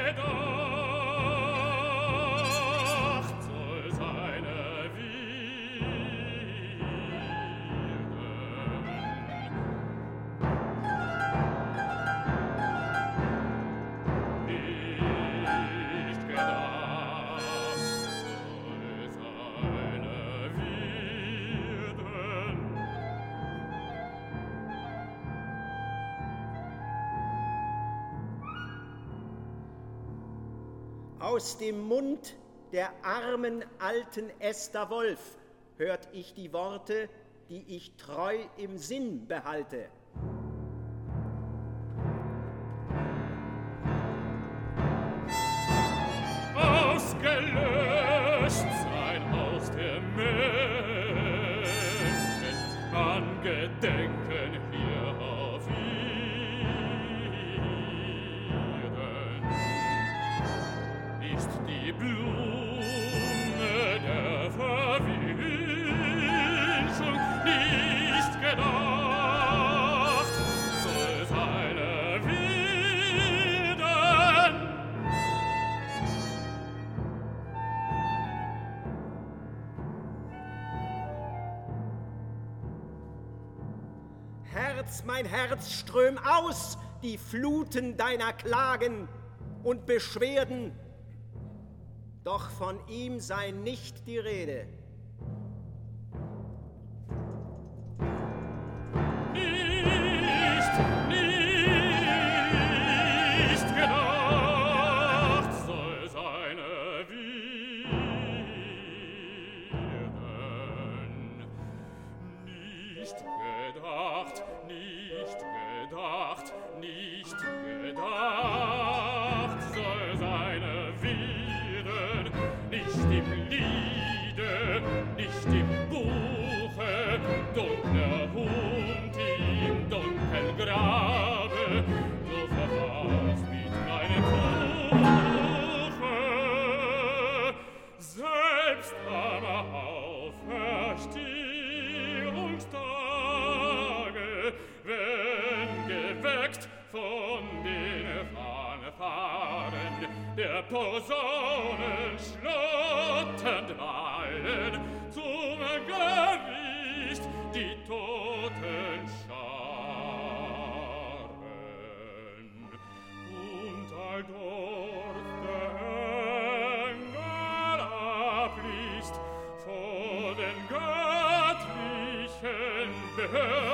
soll seine nicht gedacht, soll seine Aus dem Mund der armen alten Esther Wolf hört ich die Worte, die ich treu im Sinn behalte. Ausgelöscht sein aus der Menschen, an Gedenken hier auf Erden, ist die Blume der Verwünschung nicht gedacht, soll seine Wilden. Herz, mein Herz, ström aus die Fluten deiner Klagen und Beschwerden, doch von ihm sei nicht die Rede. Nicht gedacht soll seine Wilden. Nicht gedacht, nicht gedacht, nicht gedacht soll seine Wilden. Nicht im Liede, nicht im Buche, dunkler Hund im dunkeln Grabe, so verfass mit meinem Buche. Selbst am Auferstehungstage, wenn geweckt von den Fanfaren der Posaunen schlotternd wallen, zum Gericht die Toten scharen. Und alldorf der Engel abliest vor den göttlichen Behörden,